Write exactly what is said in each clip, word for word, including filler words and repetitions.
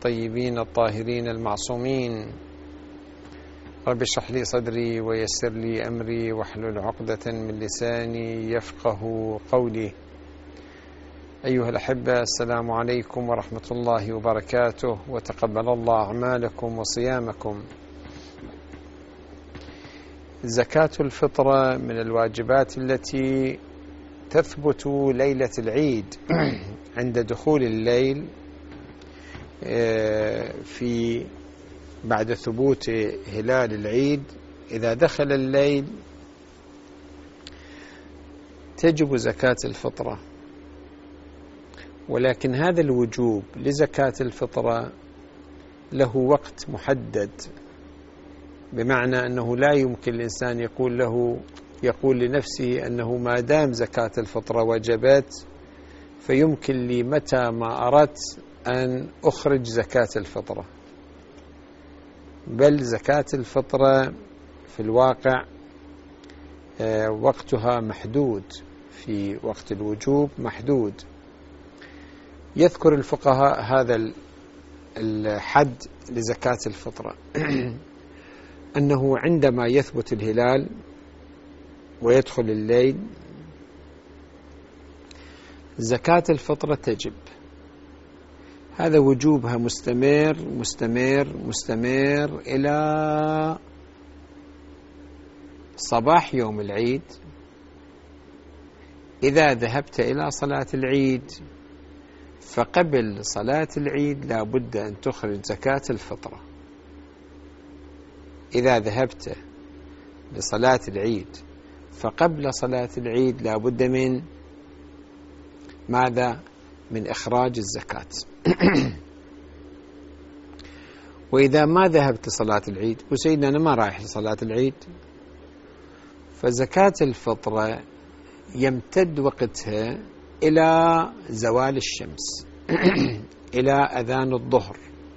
الطيبين الطاهرين المعصومين. رب اشرح لي صدري ويسر لي أمري واحلل عقدة من لساني يفقه قولي. أيها الأحبة، السلام عليكم ورحمة الله وبركاته، وتقبل الله أعمالكم وصيامكم. زكاة الفطرة من الواجبات التي تثبت ليلة العيد عند دخول الليل، في بعد ثبوت هلال العيد. إذا دخل الليل تجب زكاة الفطرة، ولكن هذا الوجوب لزكاة الفطرة له وقت محدد، بمعنى أنه لا يمكن الإنسان يقول له يقول لنفسه أنه ما دام زكاة الفطرة وجبت فيمكن لي متى ما أردت أن أخرج زكاة الفطرة، بل زكاة الفطرة في الواقع وقتها محدود، في وقت الوجوب محدود. يذكر الفقهاء هذا الحد لزكاة الفطرة أنه عندما يثبت الهلال ويدخل الليل زكاة الفطرة تجب. هذا وجوبها مستمر مستمر مستمر إلى صباح يوم العيد. إذا ذهبت إلى صلاة العيد فقبل صلاة العيد لا بد أن تخرج زكاة الفطرة. إذا ذهبت لصلاة العيد فقبل صلاة العيد لا بد من ماذا؟ من إخراج الزكاة. وإذا ما ذهبت لصلاة العيد وسيدنا أنا ما رايح لصلاة العيد، فزكاة الفطرة يمتد وقتها إلى زوال الشمس إلى أذان الظهر.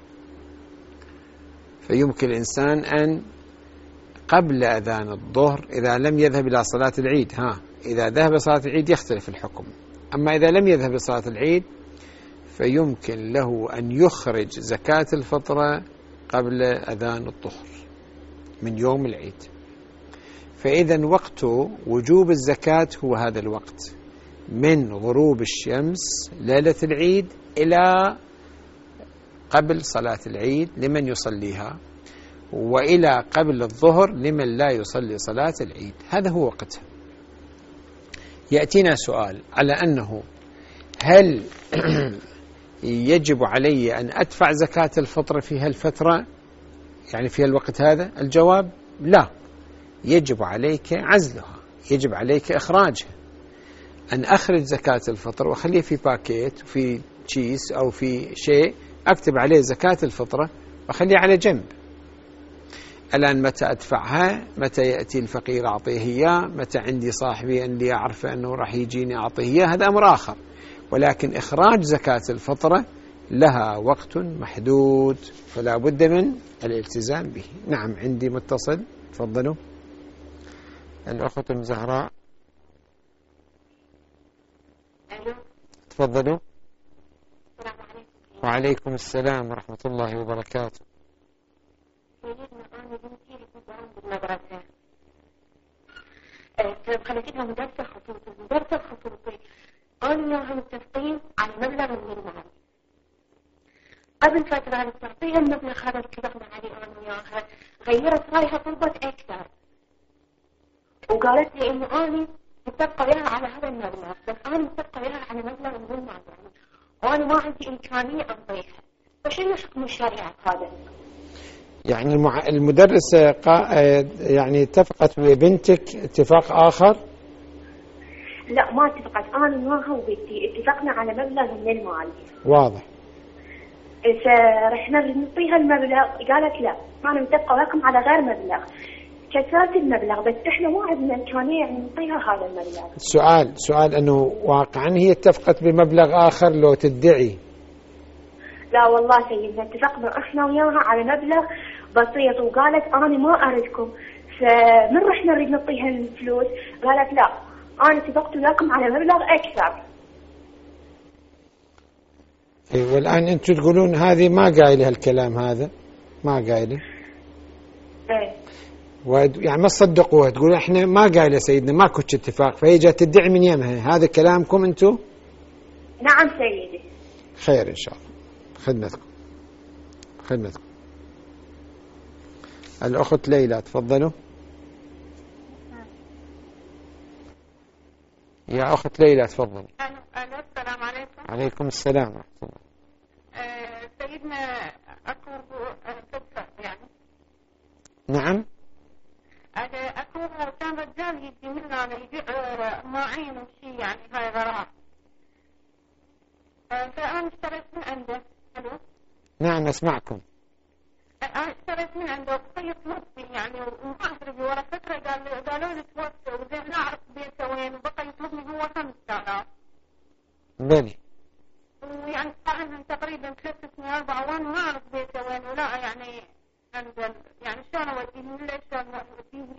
فيمكن الإنسان أن قبل أذان الظهر إذا لم يذهب إلى صلاة العيد، ها إذا ذهب لصلاة العيد يختلف الحكم، أما إذا لم يذهب لصلاة العيد فيمكن له أن يخرج زكاة الفطرة قبل أذان الظهر من يوم العيد. فإذا وقت وجوب الزكاة هو هذا الوقت، من غروب الشمس ليلة العيد إلى قبل صلاة العيد لمن يصليها، وإلى قبل الظهر لمن لا يصلي صلاة العيد. هذا هو وقتها. يأتينا سؤال على أنه هل يجب علي أن أدفع زكاة الفطر في هالفترة، يعني في الوقت هذا؟ الجواب لا، يجب عليك عزلها، يجب عليك إخراجها. أن أخرج زكاة الفطر وأخليه في باكيت في كيس أو في شيء أكتب عليه زكاة الفطرة وأخليه على جنب. الآن متى أدفعها؟ متى يأتي الفقير أعطيه إياه؟ متى عندي صاحبي أن لي أعرف أنه راح يجيني أعطيه إياه؟ هذا أمر آخر. ولكن إخراج زكاة الفطرة لها وقت محدود، فلا بد من الالتزام به. نعم، عندي متصل، تفضلوا. الأخت أم زهراء، تفضلوا. السلام عليكم. وعليكم السلام ورحمة الله وبركاته. سيدنا أنا بنتي لتدرس بالمدرسة، خليتها مدرسة خصوصي. المدرسة الخصوصي أنا وياها متفقين على مبلغ من المال. قبل فترة تعطيها المبلغ هذا اتفقنا عليه أنا وياها، غيرت رايها طلبت أكثر وقالت لي إنه أنا متفقة وياها على هذا المبلغ، بس أنا متفقة وياها على مبلغ من المال يعني، وأنا ما عندي إمكانية أعطيها. فشنو حكم الشريعة هذا؟ يعني المدرسة يعني اتفقت ببنتك اتفاق آخر؟ لا، ما اتفقت. أنا وياها وبنتي اتفقنا على مبلغ من المال. واضح. فرحنا نعطيها المبلغ، قالت لا أنا متفقة وياكم على غير مبلغ. كسرت المبلغ، بس احنا ما عندنا إمكانية يعني نعطيها هذا المبلغ. سؤال سؤال أنه واقعا هي اتفقت بمبلغ آخر لو تدعي؟ لا والله سيدنا، اتفقنا احنا وياها على مبلغ بسيط، وقالت أنا ما أردكم. فمن رحنا نريد نعطيها الفلوس قالت لا أنا اتفقت وياكم على مبلغ أكثر. إيه والآن أنتم تقولون هذه ما قايلة هالكلام هذا، ما قايلة. ايه يعني ما تصدقوها، تقولون احنا ما قايلة سيدنا ما كنت اتفاق، فهي جات تدعي من يمها. هذا كلامكم أنتم؟ نعم سيدي. خير إن شاء الله. خدمتكم خدمتكم. الأخت ليلى تفضلوا. يا أخت ليلى تفضل. ألو السلام عليكم. عليكم السلام ورحمة الله. أه سيدنا أكو قصة يعني. نعم. أكو كان رجال يجي منا يبيع ماعين وشي يعني هاي غراء. أه فأنا اشتريت من عنده. ألو. نعم أسمعكم. أنا اشتريت من عنده وخيط نصي يعني وما أدري ورا فترة قال قالوا لي توفى وزين ما أعرف بيته وين وبقى يطلبني هو خمسة آلاف. بلي. ويعني صار لهم تقريبا ثلاث سنين أربعة وأنا ما أعرف بيته وين ولا يعني عند يعني شلون أوديهم ولا شلون أوديهم.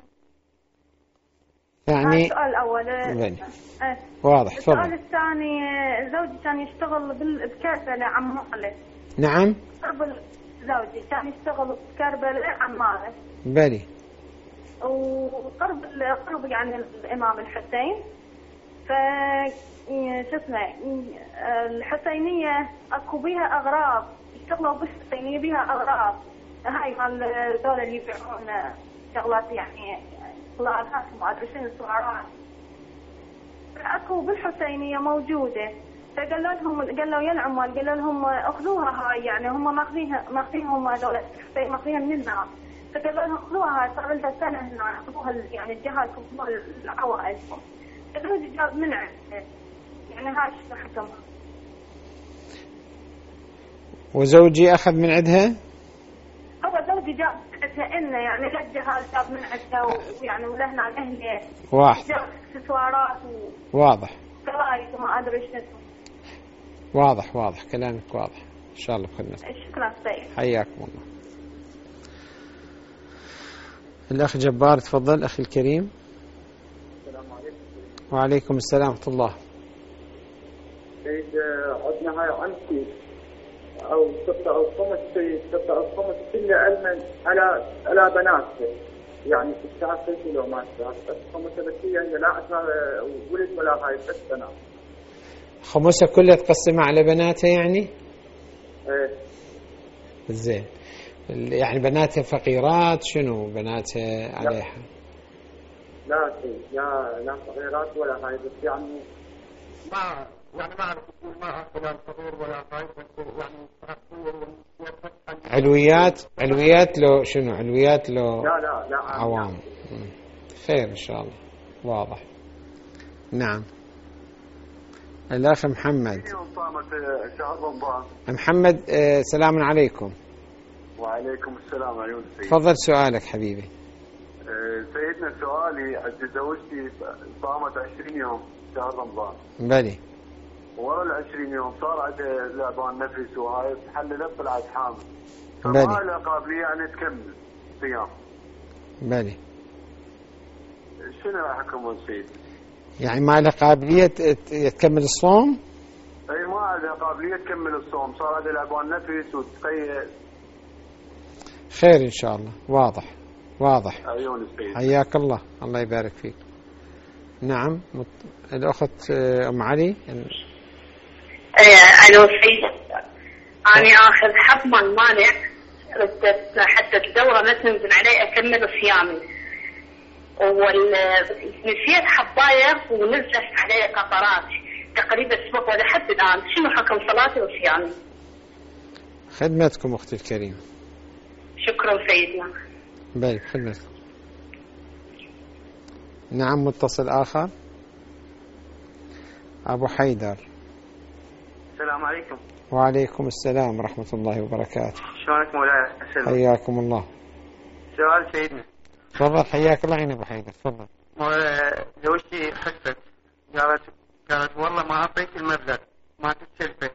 يعني السؤال الأول. بلي. أه. واضح. السؤال تفضل. الثاني زوجي كان يشتغل بكربلة عمالة. نعم. قرب زوجي كان يشتغل بكربلة عمالة. بلي. وقرب قرب يعني الإمام الحسين. ف شو اسمه الحسينية اكو بيها اغراض يشتغلوا بالحسينية بيها اغراض هاي مال ذول اللي يبيعون شغلات يعني طلعات ما ادري شنو سعرات. اكو بالحسينية موجودة. فقالوا لهم قالوا يا العمال قالوا لهم اخذوها هاي يعني هم ماخذينها ماخذينهم هذول ماخذينها من الناس. فقالوا لهم اخذوها هاي صار لها سنة هنا اخذوها يعني الجهاز اخذوها العوائلهم. الزوج جاب من عنده يعني هاي شو حكمها. وزوجي أخذ من عندها؟ هو زوجي جاب من عندها إنه يعني لا الجهاز جاب من عندها ويعني ولهنا الأهل واحد جاب اكسسوارات و واضح كرايس وما أدري شنو. واضح واضح كلامك واضح إن شاء الله بخدمتك. شكرا سيد. حياكم الله. الأخ جبار تفضل أخي الكريم. السلام عليكم. وعليكم السلام ورحمة الله. سيد عندنا هاي عمتي أو ستة أو خمس سيد ستة أو خمس كل علما على على بناتها يعني تشتغل في لو ما تشتغل بس خمسة بس هي لا أسمع ولد ولا هاي بس بنات. خمسة كلها تقسمها على بناتها يعني؟ إيه. زين. يعني بناتها فقيرات شنو بناتها عليها؟ لا سيد لا لا فقيرات ولا هاي بس يعني ما يعني ما أعرف ما أكل الفطور ولا هاي بس يعني علويات علويات لو شنو علويات لو لا لا لا عوام. خير إن شاء الله واضح. نعم. الأخ محمد. محمد آه سلام عليكم. وعليكم السلام عيون سيدي. تفضل سؤالك حبيبي. آه سيدنا سؤالي عند زوجتي صامت عشرين يوم شهر رمضان. بلي. ورا العشرين يوم صار عندها لعبان نفس وهاي تحللت طلعت حامل. بلي. فما لها قابلية يعني تكمل صيام. بلي. شنو حكم سيدي؟ يعني ما لها قابلية تكمل الصوم؟ اي ما عندها قابلية تكمل الصوم صار عندها لعبان نفس وتقيد. خير إن شاء الله واضح واضح. عيون السيد. حياك الله الله يبارك فيك. نعم مت... الأخت أم علي. ألو سيد أنا آخذ حب من مانع ردت حتى الدورة ما تنزل علي أكمل صيامي ونسيت حباية ونزلت علي قطرات تقريبا أسبوع ولا حد الآن شنو حكم صلاتي وصيامي؟ خدمتكم أختي الكريمة. شكرا سيدنا. بلي خدمتكم. نعم متصل آخر أبو حيدر. السلام عليكم. وعليكم السلام ورحمة الله وبركاته. شلونك مولاي؟ حياكم الله. سؤال سيدنا. تفضل حياك الله يا أبو حيدر تفضل. زوجتي خفت قالت قالت والله ما أعطيت المبلغ ما تتسلفه.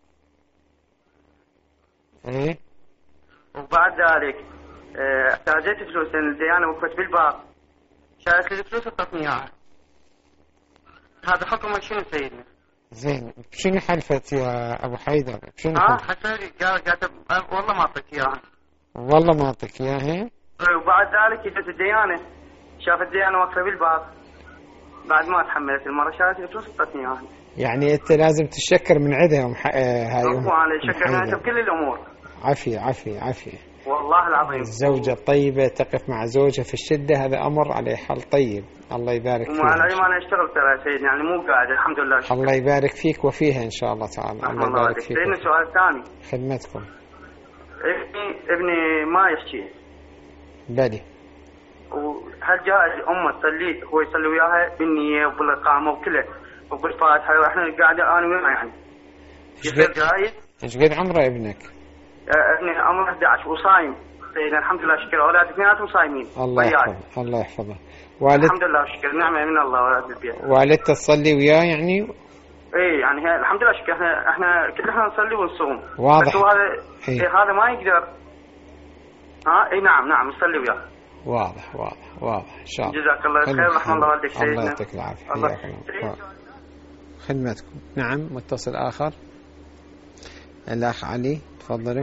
إيه. وبعد ذلك احتاجت فلوس الديانة وقفت بالباب شالت لي الفلوس وطتني إياها. هذا حكم شنو سيدنا؟ زين، شنو حلفت يا أبو حيدر؟ شنو ها حلفت؟ حساري قال قاعد والله ما أعطيك إياها. والله ما أعطيك إياها. وبعد ذلك جت الديانة، شافت الديانة واقفة بالباب، بعد ما تحملت المرة شافت وسطتني إياها. يعني أنت لازم تشكر من عندهم ح... هاي أبو علي شكرنا أنت بكل الأمور. عافية عافية عافية. والله العظيم. الزوجة الطيبة تقف مع زوجها في الشدة، هذا أمر عليه حل طيب. الله يبارك فيك. ومع العلم أنا أشتغل ترى سيدي، يعني مو قاعد الحمد لله. شكرا. الله يبارك فيك وفيها إن شاء الله تعالى. الله يبارك فيك. سيدنا سؤال ثاني. خدمتكم. ابني ابني ما يحكي. بلي. وهل جائز أمه تصلي هو يصلي وياها بالنية وبالإقامة وكله وبالفاتحة وإحنا قاعدة أنا وياه يعني. إيش قد جائز؟ إيش قد عمره ابنك؟ ابني عمره أحد عشر وصايم. سيدنا الحمد لله شكر، أولاد اثنيناتهم صايمين. الله يحفظه الله يحفظه. والد الحمد لله شكر، نعمة من الله أولاد البيت. والدته تصلي وياه يعني؟ إيه يعني هي الحمد لله شكر، إحنا إحنا كل إحنا نصلي ونصوم. واضح. بس هو هذا إيه؟ إيه هذا ما يقدر. ها إيه نعم نعم نصلي وياه. واضح واضح واضح إن شاء الله. جزاك الله خير ورحمة الله والديك سيدنا. الله يعطيك العافية. حياك الله. خدمتكم. نعم متصل آخر. الأخ علي تفضلوا.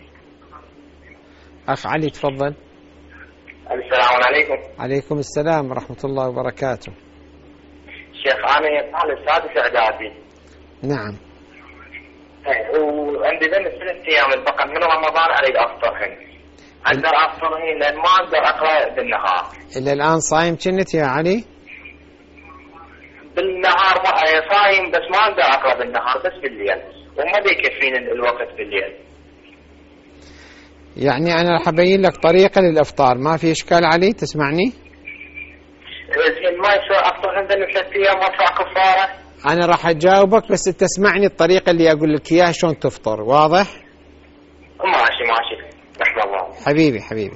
أخ علي تفضل. السلام عليكم. عليكم السلام ورحمة الله وبركاته. شيخ أنا طالب سادس إعدادي. نعم. وعندي ذنب ثلاث أيام البقر من رمضان أريد أفطرهن. أقدر أفطرهن لأن ما أقدر أقرأ بالنهار. إلى الآن صايم كنت يا علي؟ بالنهار صايم بس ما أقدر أقرأ بالنهار بس بالليل، وما بيكفيني الوقت بالليل. يعني أنا راح أبين لك طريقة للإفطار، ما في إشكال علي تسمعني؟ زين ما يصير أفطرهن ذنب ثلاث أيام وأدفع كفارة؟ أنا راح أجاوبك بس تسمعني الطريقة اللي أقول لك إياها شلون تفطر، واضح؟ ماشي ماشي رحمة الله. حبيبي حبيبي.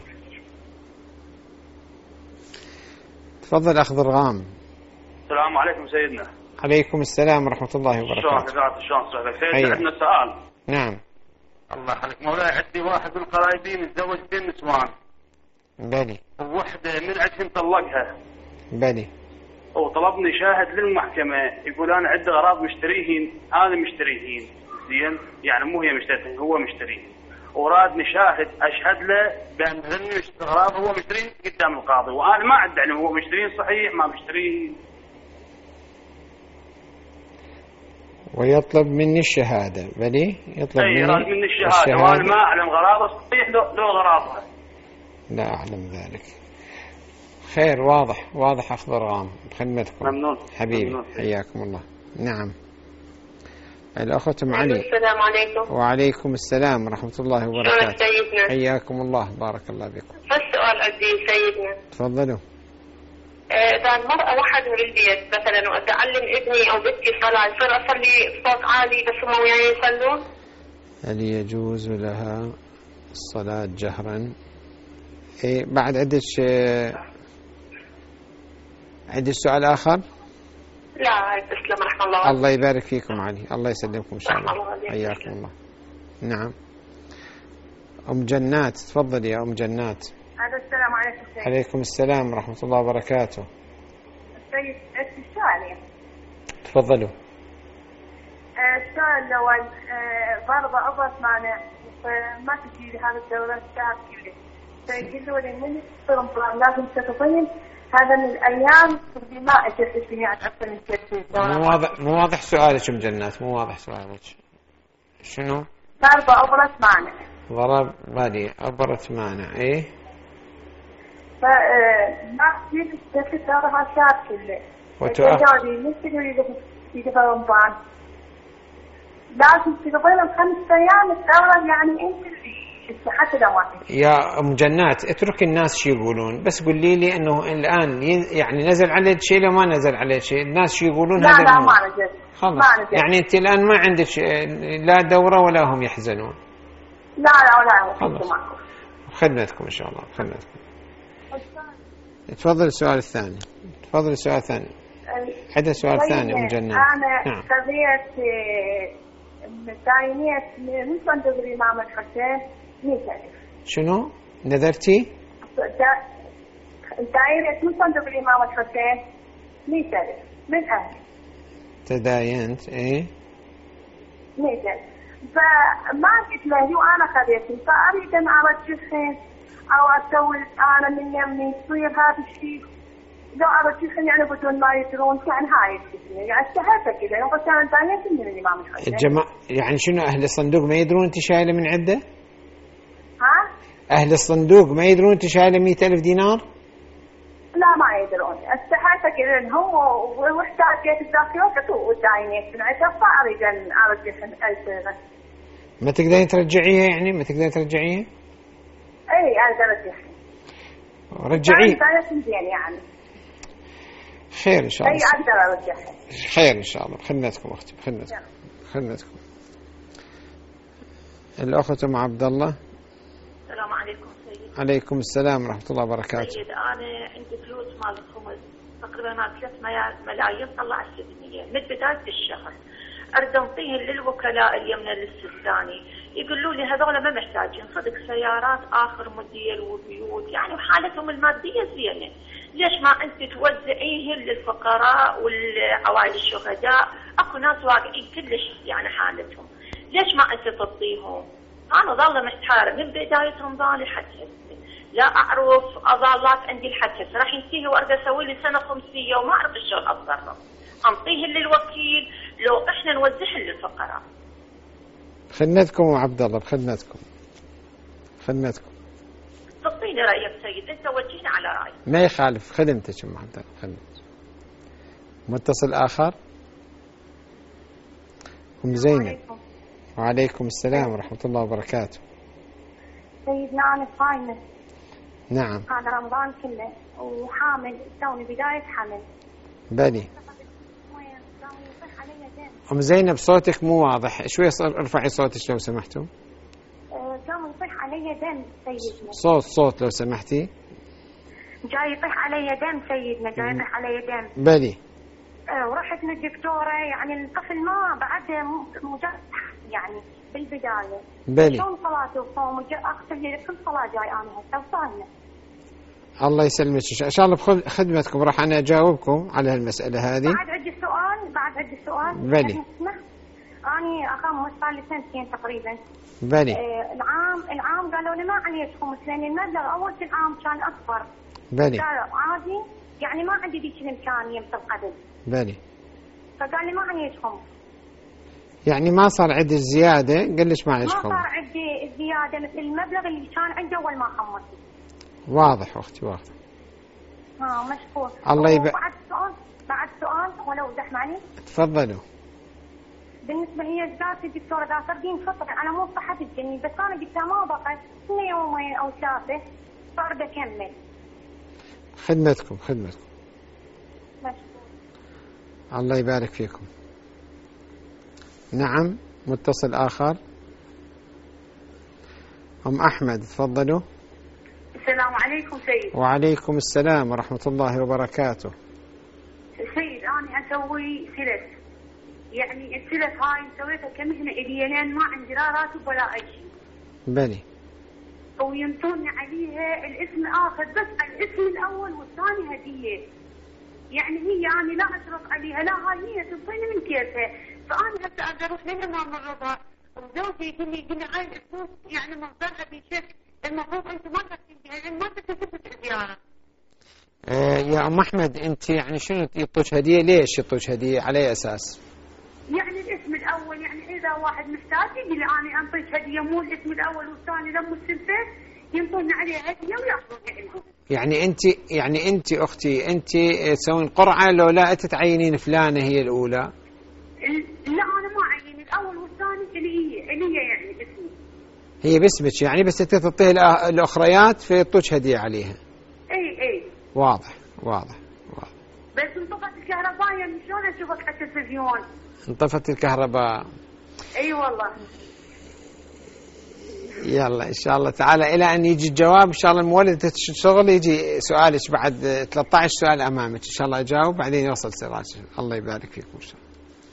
تفضل أخ ضرغام. السلام عليكم سيدنا. عليكم السلام ورحمة الله وبركاته. شلون حالك؟ شلون صحتك؟ سيدنا عندنا سؤال. نعم. الله يخليك مولاي، عندي واحد من القرايبين متزوج بين نسوان. بلي. ووحده من عندهم طلقها. بلي. وطلبني شاهد للمحكمة يقول أنا عندي غراض مشتريهن، أنا مشتريهن زين، يعني مو هي مشتريهن هو مشتريهن، ورادني شاهد أشهد له بأن هذني غراض هو مشتريهن قدام القاضي، وأنا ما عندي علم هو مشتريهن صحيح ما مشتريهن. ويطلب مني الشهادة. بلي يطلب أي مني, راد مني الشهادة, الشهادة وأنا ما أعلم غراضه صحيح لو, لو غراضها. لا أعلم ذلك. خير واضح واضح أخ ضرغام بخدمتكم. ممنون حبيبي ممنون. حياكم الله. نعم الأخت أم علي. السلام عليكم. وعليكم السلام ورحمة الله وبركاته. سيدنا حياكم الله بارك الله بكم. السؤال عندي سيدنا. تفضلوا. إذا المرأة وحدها بالبيت مثلا وأتعلم ابني أو بنتي صلاة يصير أصلي بصوت عالي بس هم وياي يصلون؟ هل يجوز لها الصلاة جهرا؟ إيه بعد عندك عندك سؤال آخر؟ لا تسلم رحمة الله. الله يبارك فيكم علي، الله يسلمكم إن شاء الله. حياكم الله. نعم أم جنات تفضل يا أم جنات. السلام عليكم سيد. عليكم السلام ورحمة الله وبركاته. سيد السؤال تفضلوا. السؤال الأول برضه أضغط مانع ما تجي لي هذا الدولة الشهر كله فيقولوا لي من رمضان لازم تتطين هذا من الأيام اللي ما أجلس فيها أكثر من ثلاث مو واضح مو واضح سؤالك أم جنات، مو واضح سؤالك. شنو؟ ضربة أبرة مانع. ضرب بالي أبرة مانع إيه؟ فما تجي تجلس دورها الشهر كله. وتقولوا لي من تقولي في رمضان لازم تقضينا خمس أيام الدورة يعني أنت حتى دواتك. يا أم جنات اترك الناس شي يقولون، بس قولي لي إنه الآن يعني نزل عليك شيء لو ما نزل عليك شيء، الناس شي يقولون لا هذا لا ما نزل. خلاص ما نزل. يعني أنت الآن ما عندك لا دورة ولا هم يحزنون. لا لا ولا هم معكم. خدمتكم إن شاء الله خدمتكم. تفضل السؤال الثاني. تفضل السؤال الثاني. هذا سؤال ثاني أم جنات. أنا قضية داينية من صندوق الإمام الحسين مئة ألف. شنو نذرتي؟ دايرة من صندوق الإمام الحسين مئة ألف من أهل. تداينت ايه مثل فما قلت له وانا خذيتني فاريد ان ارجعهن او اسوي انا من يمي يصير هذا الشيء لو ارجعهن يعني بدون ما يدرون يعني هاي الفتنه يعني اشتهيت كذا لو قلت انا داينت من الامام الحسين الجماعة يعني شنو اهل الصندوق ما يدرون انت شايله من عده؟ ها؟ اهل الصندوق ما يدرون انت شايله مئة ألف دينار؟ لا ما يدرون استحيت كذا هم واحتاجت ذاك الوقت وداينت سمعتها فاريد ان ارجعهن ألف. ما تقدرين ترجعيها يعني ما تقدرين ترجعيها؟ اي اقدر ارجعها. رجعيه. يعني خير ان شاء الله. اي اقدر ارجعها. خير ان شاء الله بخدمتكم اختي بخدمتكم. بخدمتكم. الاخت ام عبد الله. السلام عليكم سيد. عليكم السلام ورحمه الله وبركاته. سيد انا عندي فلوس مال الخمس تقريبا ثلاث ملايين طلعت سبعمية من بدايه الشهر. اريد انطيهم للوكلاء اليمنى الاستثنائي يقولوا لي هذول ما محتاجين صدق سيارات اخر موديل وبيوت يعني وحالتهم الماديه زينه. ليش ما انت توزعيهم للفقراء والعوائل الشهداء؟ اكو ناس واقعين كلش يعني حالتهم. ليش ما انت تعطيهم؟ انا ظل محتاره من بدايتهم ظالي حتى هسه لا اعرف اظالات عندي لحد هسه راح ينتهي وارجع اسوي لي سنه خمسيه وما اعرف شلون اتصرف. انطيهم للوكيل لو احنا نوزعهم للفقراء. خدمتكم وعبد الله بخدمتكم. خدمتكم. تعطيني رايك سيد انت وجهني على رايك. ما يخالف خدمتك ام عبد الله خدمتك. متصل اخر. ام زينب. وعليكم السلام ورحمه الله وبركاته. سيدنا انا صايمه. نعم. هذا رمضان كله وحامل توني بدايه حمل. بلي. ام زينب صوتك مو واضح شوي ارفعي صوتك لو سمحتوا. كان يطيح علي دم سيدنا. صوت صوت لو سمحتي. جاي يطيح علي دم سيدنا جاي يطيح علي دم. بلي. أه ورحت للدكتوره يعني الطفل ما بعد مجرد يعني بالبدايه. بلي. شلون صلاته وصوم اغسل لي كل صلاه جاي انا هسه وصايمه. الله يسلمك ان شاء الله بخدمتكم راح انا اجاوبكم على هالمساله هذه. بعد عندي سؤال بعد عندي سؤال. بلي. اني اقام صار لي سنتين تقريبا. بلي. آه العام العام قالوا لي ما عليك خمس لان المبلغ اول العام كان اكبر. بلي. قالوا عادي يعني ما عندي ذيك الامكانيه مثل قبل. بلي. فقال لي ما عليك خمس. يعني ما صار عندي زياده قال ليش ما عليك خمس؟ ما صار عندي زياده مثل المبلغ اللي كان عندي اول ما خمست. واضح اختي واضح. ها مشكور. الله يبارك. بعد سؤال بعد سؤال ولو وضح معي. تفضلوا. بالنسبه هي قالت الدكتوره اذا تردين فطري انا مو صحه الجنين بس انا قلت لها ما بقى اثنين يومين او ثلاثه صار بكمل. خدمتكم خدمتكم. مشكور. الله يبارك فيكم. نعم متصل آخر. أم أحمد تفضلوا. السلام عليكم سيد. وعليكم السلام ورحمة الله وبركاته. سيد أنا أسوي سلس يعني السلس هاي سويتها كمهنة إلي لين ما عندي لا راتب ولا أي شيء. بلي. وينطوني عليها الاسم آخر بس الاسم الأول والثاني هدية. يعني هي أنا لا أشرف عليها لا هاي هي تنطيني من كيفها فأنا هسه أقدر أروح للإمام الرضا وزوجي يقول لي يقول لي هاي الفلوس يعني مصدرها بشكل المفروض أنت ما تكتب بها لأن ما تكتب الزيارة. آه يا أم أحمد أنت يعني شنو يعطوك هدية ليش يعطوك هدية على أي أساس؟ يعني الاسم الأول يعني إذا واحد محتاج يقول لي أنا أنطيك هدية مو الاسم الأول والثاني لما السنتين ينطون عليه هدية ويأخذونها لهم. يعني أنت يعني أنت أختي أنت تسوين قرعة لو لا أنت تعينين فلانة هي الأولى؟ لا أنا ما عين الأول والثاني اللي هي اللي هي يعني باسمي. هي باسمك يعني بس أنت تعطيها الأخريات فيعطوك هدية عليها. إي إي. واضح واضح واضح. بس انطفت الكهرباء يعني شلون أشوفك على التلفزيون؟ انطفت الكهرباء. اي والله. يلا ان شاء الله تعالى الى ان يجي الجواب ان شاء الله المولد الشغل يجي سؤالك بعد ثلاثة عشر سؤال امامك ان شاء الله اجاوب بعدين يوصل سراج. الله يبارك فيكم ان شاء الله.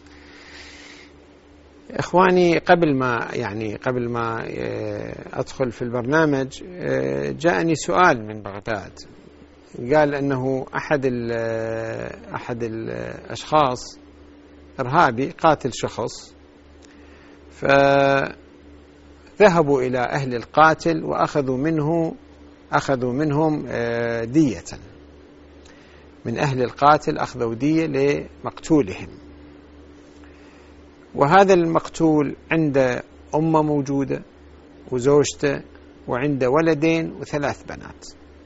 اخواني قبل ما يعني قبل ما ادخل في البرنامج جاءني سؤال من بغداد قال انه احد احد الاشخاص إرهابي قاتل شخص، فذهبوا إلى أهل القاتل وأخذوا منه أخذوا منهم دية، من أهل القاتل أخذوا دية لمقتولهم. وهذا المقتول عنده أمه موجودة وزوجته وعنده ولدين وثلاث بنات.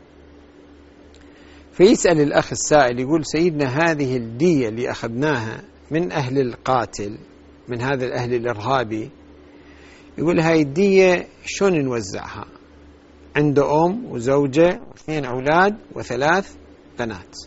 فيسأل الأخ السائل يقول سيدنا هذه الدية اللي أخذناها من أهل القاتل، من هذا الأهل الإرهابي، يقول هاي الدية شلون نوزعها؟ عنده أم وزوجة واثنين أولاد وثلاث بنات.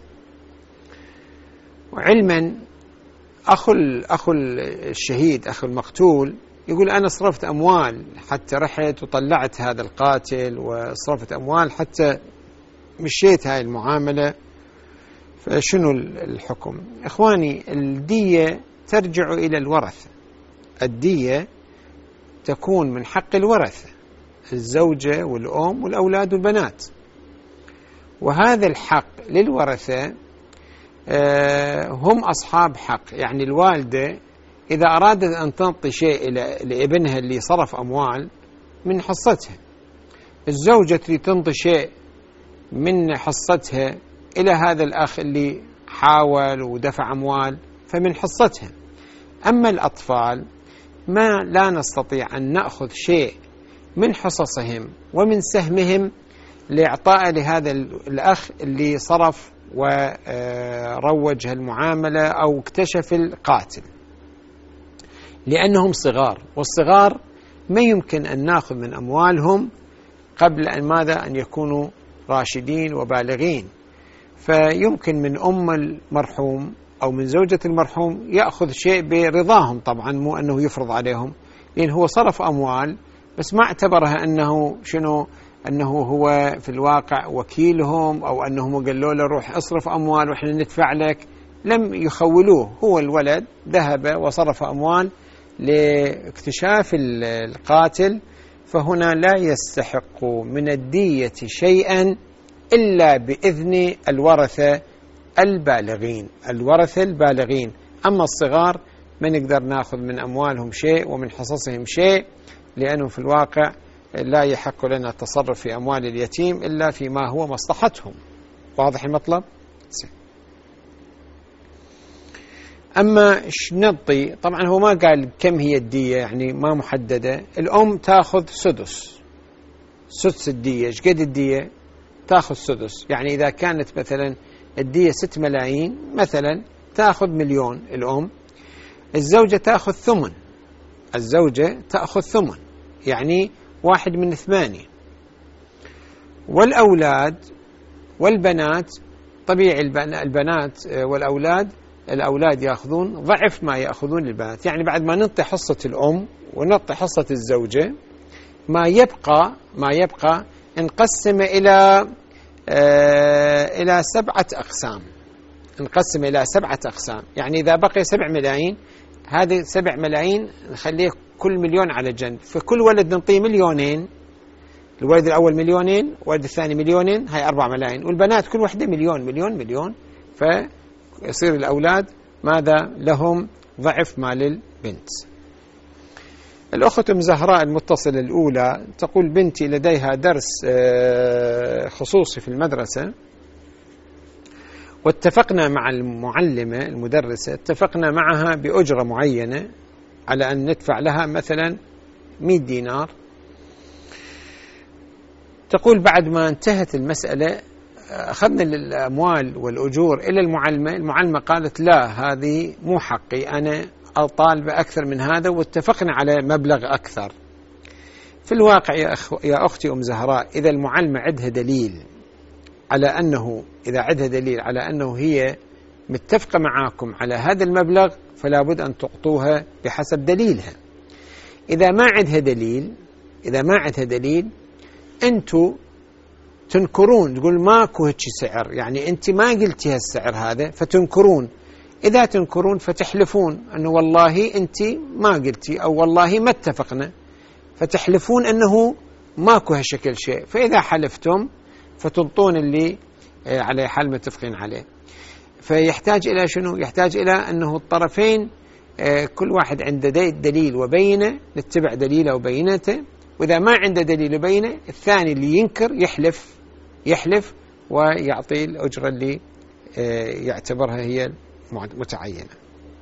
وعلما أخو أخو الشهيد أخو المقتول يقول أنا صرفت أموال حتى رحت وطلعت هذا القاتل، وصرفت أموال حتى مشيت هاي المعاملة، فشنو الحكم؟ إخواني، الدية ترجع إلى الورثة، الدية تكون من حق الورثة، الزوجة والأم والأولاد والبنات، وهذا الحق للورثة هم أصحاب حق. يعني الوالدة إذا أرادت أن تعطي شيء لابنها اللي صرف أموال من حصتها، الزوجة تريد تنطي شيء من حصتها إلى هذا الأخ اللي حاول ودفع أموال فمن حصتها. أما الأطفال ما لا نستطيع أن نأخذ شيء من حصصهم ومن سهمهم لإعطاء لهذا الأخ اللي صرف وروج المعاملة أو اكتشف القاتل، لأنهم صغار، والصغار ما يمكن أن نأخذ من أموالهم قبل أن ماذا أن يكونوا راشدين وبالغين. فيمكن من أم المرحوم أو من زوجة المرحوم يأخذ شيء برضاهم، طبعا مو أنه يفرض عليهم، لأن هو صرف أموال بس ما اعتبرها أنه شنو أنه هو في الواقع وكيلهم، أو أنهم قالوا له روح اصرف أموال وإحنا ندفع لك. لم يخولوه، هو الولد ذهب وصرف أموال لاكتشاف القاتل، فهنا لا يستحق من الدية شيئا إلا بإذن الورثة البالغين، الورثة البالغين. أما الصغار ما نقدر ناخذ من أموالهم شيء ومن حصصهم شيء، لأنه في الواقع لا يحق لنا التصرف في أموال اليتيم إلا فيما هو مصلحتهم. واضح المطلب؟ أما شنطي، طبعا هو ما قال كم هي الدية، يعني ما محددة. الأم تأخذ سدس، سدس الدية. ايش قد الدية؟ تأخذ سدس. يعني إذا كانت مثلا الدية ست ملايين مثلا تأخذ مليون الأم. الزوجة تأخذ ثمن، الزوجة تأخذ ثمن يعني واحد من ثمانية. والأولاد والبنات طبيعي البنات والأولاد الأولاد يأخذون ضعف ما يأخذون البنات. يعني بعد ما نعطي حصة الأم ونعطي حصة الزوجة ما يبقى ما يبقى نقسم إلى آه إلى سبعة أقسام، نقسم إلى سبعة أقسام. يعني إذا بقي سبع ملايين، هذه سبع ملايين نخليه كل مليون على جنب، فكل ولد نعطيه مليونين، الولد الأول مليونين، الولد الثاني مليونين، هاي أربع ملايين. والبنات كل واحدة مليون مليون مليون، فيصير الأولاد ماذا لهم ضعف ما للبنت. الأخت أم زهراء المتصلة الأولى تقول بنتي لديها درس خصوصي في المدرسة، واتفقنا مع المعلمة المدرسة، اتفقنا معها بأجرة معينة على أن ندفع لها مثلا مئة دينار. تقول بعد ما انتهت المسألة أخذنا الأموال والأجور إلى المعلمة، المعلمة قالت لا هذه مو حقي، أنا أطالب أكثر من هذا، واتفقنا على مبلغ أكثر. في الواقع يا, أخ... يا أختي أم زهراء، إذا المعلمة عندها دليل على أنه إذا عندها دليل على أنه هي متفقة معاكم على هذا المبلغ فلا بد أن تعطوها بحسب دليلها. إذا ما عندها دليل إذا ما عندها دليل أنتوا تنكرون، تقول ماكو هيك سعر، يعني أنت ما قلتي هالسعر هذا فتنكرون. إذا تنكرون فتحلفون أنه والله أنت ما قلتي، أو والله ما اتفقنا، فتحلفون أنه ماكو هالشكل شيء. فإذا حلفتم فتنطون اللي على حال متفقين عليه. فيحتاج إلى شنو؟ يحتاج إلى أنه الطرفين كل واحد عنده دليل وبينة نتبع دليله وبينته، وإذا ما عنده دليل وبينة الثاني اللي ينكر يحلف يحلف ويعطي الأجرة اللي يعتبرها هي متعينة.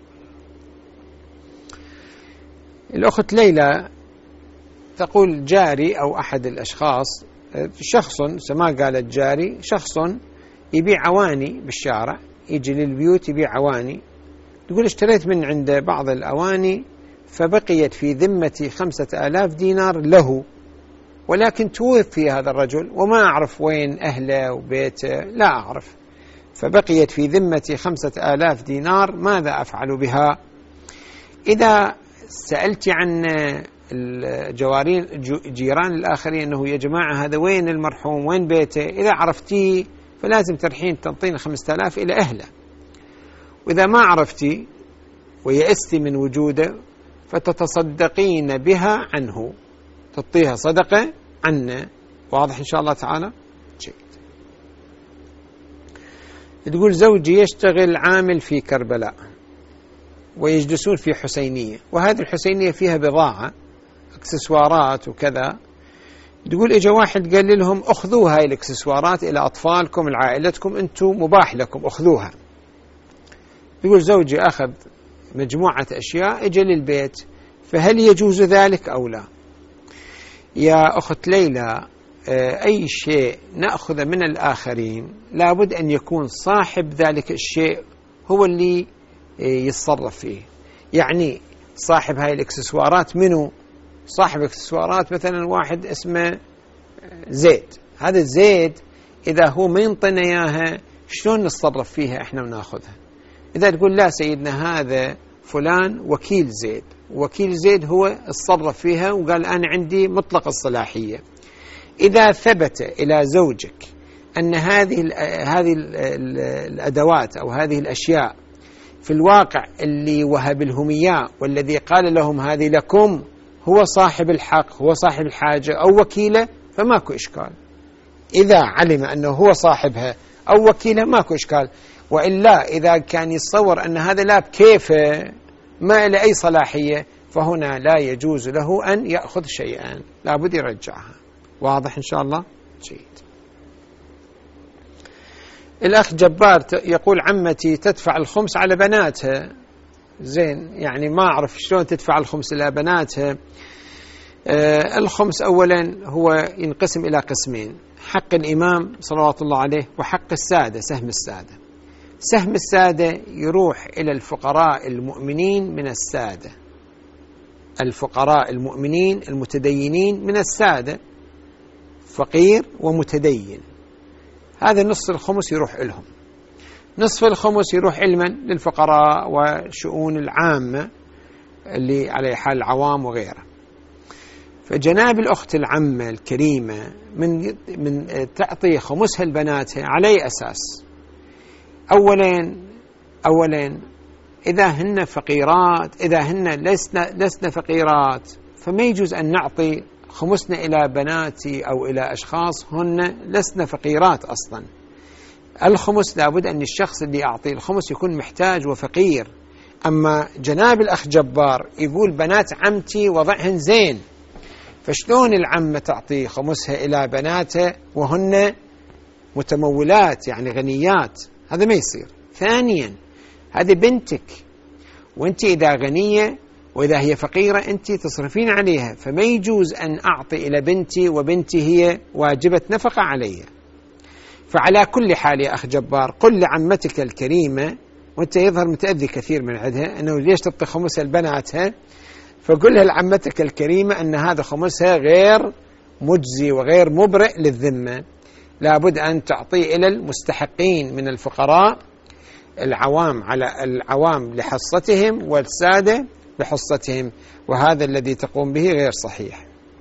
الأخت ليلى تقول جاري أو أحد الأشخاص، شخص سما قالت جاري، شخص يبيع عواني بالشارع، يجي للبيوت يبيع عواني. تقول اشتريت من عنده بعض الأواني فبقيت في ذمتي خمسة آلاف دينار له، ولكن توفي هذا الرجل وما أعرف وين أهله وبيته، لا أعرف، فبقيت في ذمتي خمسة آلاف دينار، ماذا أفعل بها؟ إذا سألت عن الجوارين جيران الآخرين أنه يا جماعة هذا وين المرحوم وين بيته، إذا عرفتيه فلازم ترحين تنطين خمسة آلاف إلى أهله، وإذا ما عرفتي ويأستي من وجوده فتتصدقين بها عنه، تعطيها صدقة عنه. واضح إن شاء الله تعالى؟ جيد. تقول زوجي يشتغل عامل في كربلاء ويجلسون في حسينية، وهذه الحسينية فيها بضاعة اكسسوارات وكذا. تقول اجا واحد قال لهم اخذوا هاي الاكسسوارات الى اطفالكم لعائلتكم، انتم مباح لكم اخذوها. يقول زوجي اخذ مجموعة اشياء اجا للبيت، فهل يجوز ذلك او لا؟ يا اخت ليلى، اي شيء ناخذ من الاخرين لابد ان يكون صاحب ذلك الشيء هو اللي يتصرف فيه. يعني صاحب هاي الاكسسوارات منو؟ صاحب اكسسوارات مثلا واحد اسمه زيد، هذا زيد إذا هو ما ينطينا إياها شلون نتصرف فيها إحنا وناخذها؟ إذا تقول لا سيدنا هذا فلان وكيل زيد، وكيل زيد هو اتصرف فيها وقال أنا عندي مطلق الصلاحية. إذا ثبت إلى زوجك أن هذه هذه الأدوات أو هذه الأشياء في الواقع اللي وهب لهم إياه والذي قال لهم هذه لكم هو صاحب الحق، هو صاحب الحاجة أو وكيله، فماكو إشكال. إذا علم أنه هو صاحبها أو وكيله ماكو إشكال. وإلا إذا كان يتصور أن هذا لا بكيفه ما له أي صلاحية، فهنا لا يجوز له أن يأخذ شيئا، لابد يرجعها. واضح إن شاء الله؟ جيد. الأخ جبار يقول عمتي تدفع الخمس على بناتها. زين، يعني ما أعرف شلون تدفع الخمس إلى بناتها. آه الخمس أولا هو ينقسم إلى قسمين: حق الإمام صلوات الله عليه وحق السادة، سهم السادة. سهم السادة يروح إلى الفقراء المؤمنين من السادة، الفقراء المؤمنين المتدينين من السادة، فقير ومتدين، هذا نصف الخمس يروح لهم. نصف الخمس يروح علما للفقراء والشؤون العامة اللي على حال العوام وغيره. فجناب الأخت العمة الكريمة من من تعطي خمسها لبناتها على أي أساس؟ أولا أولا إذا هن فقيرات، إذا هن لسنا لسنا فقيرات فما يجوز أن نعطي خمسنا إلى بناتي أو إلى أشخاص هن لسنا فقيرات أصلا. الخمس لابد أن الشخص اللي يعطي الخمس يكون محتاج وفقير. أما جناب الأخ جبار يقول بنات عمتي وضعهن زين، فشلون العمة تعطي خمسها إلى بناتها وهن متمولات يعني غنيات؟ هذا ما يصير. ثانيا هذه بنتك، وانت إذا غنية وإذا هي فقيرة أنت تصرفين عليها، فما يجوز أن أعطي إلى بنتي وبنتي هي واجبة نفقة علي. فعلى كل حال يا أخ جبار قل لعمتك الكريمة، وانت يظهر متأذي كثير من عندها أنه ليش تعطي خمسها لبناتها، فقلها لعمتك الكريمة أن هذا خمسها غير مجزي وغير مبرئ للذمة، لابد أن تعطي إلى المستحقين من الفقراء العوام على العوام لحصتهم والسادة لحصتهم، وهذا الذي تقوم به غير صحيح.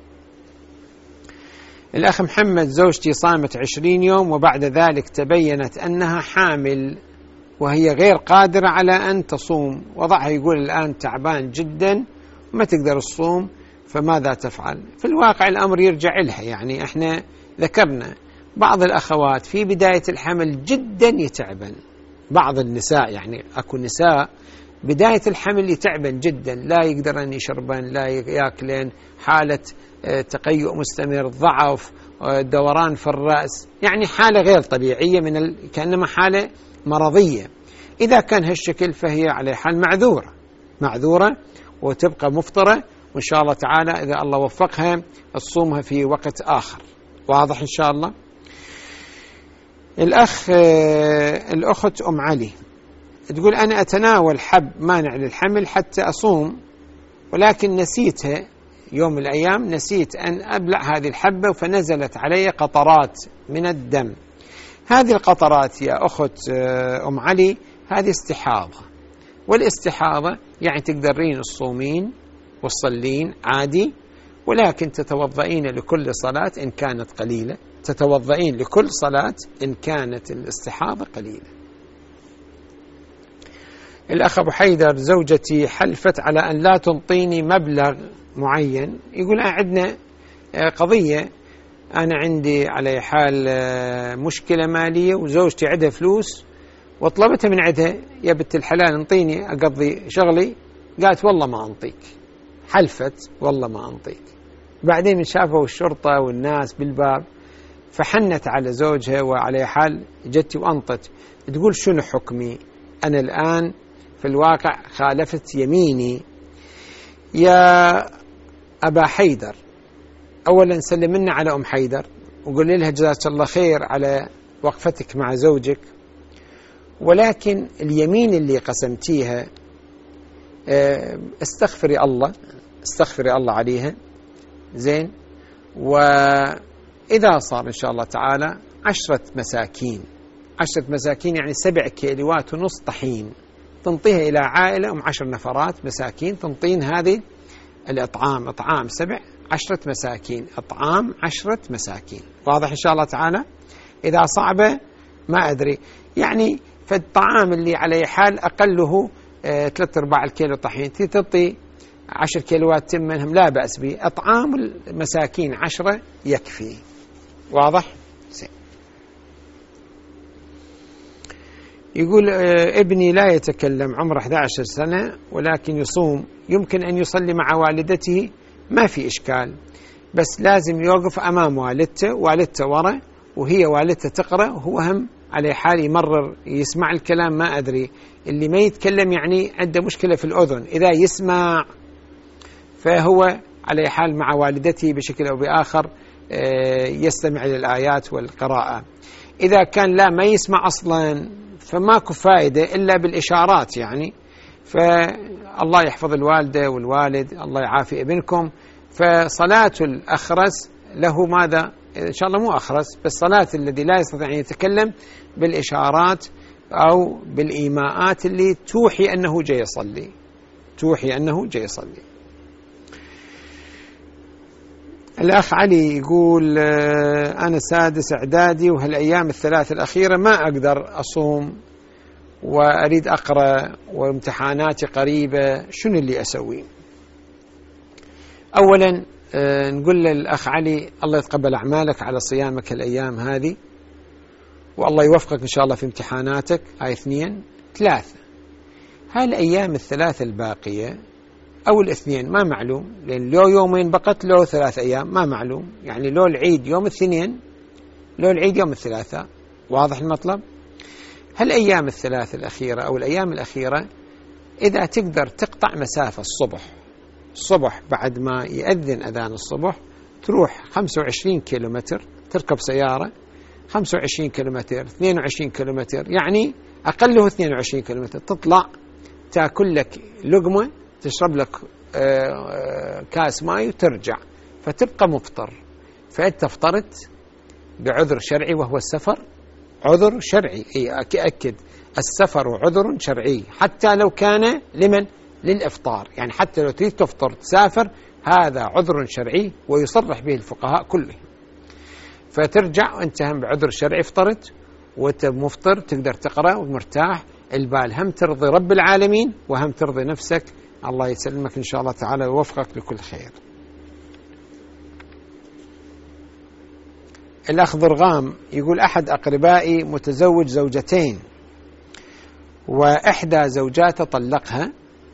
الأخ محمد زوجتي صامت عشرين يوم وبعد ذلك تبينت أنها حامل وهي غير قادرة على أن تصوم، وضعها يقول الآن تعبان جدا وما تقدر الصوم، فماذا تفعل؟ في الواقع الأمر يرجع لها. يعني احنا ذكرنا بعض الأخوات في بداية الحمل جدا يتعبن، بعض النساء يعني أكو نساء بداية الحمل يتعبن جدا، لا يقدرن يشربن، لا يأكلن، حالة تقيؤ مستمر، ضعف، دوران في الرأس، يعني حالة غير طبيعية من ال... كأنما حالة مرضية. إذا كان هالشكل فهي على حال معذورة معذورة وتبقى مفطرة، وإن شاء الله تعالى إذا الله وفقها تصومها في وقت آخر. واضح إن شاء الله. الأخ الأخت أم علي تقول أنا أتناول حب مانع للحمل حتى أصوم، ولكن نسيتها يوم من الأيام، نسيت أن أبلع هذه الحبة فنزلت علي قطرات من الدم. هذه القطرات يا أخت أم علي هذه استحاضة، والاستحاضة يعني تقدرين الصومين والصلين عادي، ولكن تتوضئين لكل صلاة إن كانت قليلة، تتوضئين لكل صلاة إن كانت الاستحاضة قليلة. الأخ أبو حيدر زوجتي حلفت على أن لا تنطيني مبلغ معين. يقول عندنا قضية، أنا عندي على حال مشكلة مالية وزوجتي عندها فلوس وطلبتها من عندها يا بنت الحلال انطيني أقضي شغلي، قالت والله ما أنطيك، حلفت والله ما أنطيك. بعدين من شافوا الشرطة والناس بالباب فحنت على زوجها وعلى حال جتي وأنطت. تقول شنو حكمي؟ أنا الآن في الواقع خالفت يميني. يا أبا حيدر، أولا سلمنا على أم حيدر وقول لها جزاك الله خير على وقفتك مع زوجك، ولكن اليمين اللي قسمتيها استغفري الله استغفري الله عليها زين. وإذا صار إن شاء الله تعالى عشرة مساكين عشرة مساكين يعني سبع كيلوات ونص طحين تنطيها إلى عائلة أم عشر نفرات مساكين، تنطين هذه الإطعام إطعام سبع عشرة مساكين إطعام عشرة مساكين. واضح إن شاء الله تعالى. إذا صعبة ما أدري يعني فالطعام اللي على حال أقله آه ثلاثة أرباع الكيلو طحين تعطي عشر كيلوات تم منهم لا بأس به، إطعام المساكين عشرة يكفي. واضح؟ سي. يقول آه ابني لا يتكلم، عمره أحد عشر سنة ولكن يصوم، يمكن أن يصلي مع والدته ما في إشكال، بس لازم يوقف أمام والدته، والدته ورا وهي والدته تقرأ وهو هم على حال يمرر يسمع الكلام. ما أدري اللي ما يتكلم يعني عنده مشكلة في الأذن، إذا يسمع فهو على حال مع والدته بشكل أو بآخر يستمع للآيات والقراءة. إذا كان لا ما يسمع أصلا فماكو فائدة إلا بالإشارات يعني. فالله يحفظ الوالدة والوالد، الله يعافي ابنكم. فصلاة الأخرس له ماذا؟ إن شاء الله مو أخرس، بس صلاة الذي لا يستطيع أن يتكلم بالإشارات أو بالإيماءات اللي توحي أنه جاي يصلي توحي أنه جاي يصلي. الأخ علي يقول أنا سادس إعدادي وهالأيام الثلاث الأخيرة ما أقدر أصوم وأريد أقرأ وامتحاناتي قريبة، شنو اللي أسوي؟ أولا نقول للأخ علي الله يتقبل أعمالك على صيامك الأيام هذه، والله يوفقك إن شاء الله في امتحاناتك. هاي اثنين. ثلاثة، هاي الأيام الثلاثة الباقية أو الاثنين ما معلوم، لأن لو يومين بقت لو ثلاث أيام ما معلوم، يعني لو العيد يوم الاثنين لو العيد يوم الثلاثاء. واضح المطلب؟ هالأيام الثلاثة الأخيرة أو الأيام الأخيرة إذا تقدر تقطع مسافة الصبح الصبح بعد ما يأذن أذان الصبح تروح خمسة وعشرين كيلومتر، تركب سيارة خمسة وعشرين كيلومتر اثنين وعشرين كيلومتر، يعني أقله اثنين وعشرين كيلومتر، تطلع تأكل لك لقمة تشرب لك كاس ماء وترجع، فتبقى مفطر. فأنت فطرت بعذر شرعي وهو السفر، عذر شرعي. أي أكد السفر عذر شرعي حتى لو كان لمن؟ للإفطار، يعني حتى لو تريد تفطر تسافر هذا عذر شرعي ويصرح به الفقهاء كلهم. فترجع وانت هم بعذر شرعي فطرت وانت مفطر تقدر تقرأ ومرتاح البال، هم ترضي رب العالمين وهم ترضي نفسك. الله يسلمك إن شاء الله تعالى ويوفقك لكل خير. الأخ ضرغام يقول أحد أقربائي متزوج زوجتين وإحدى زوجاته طلقها،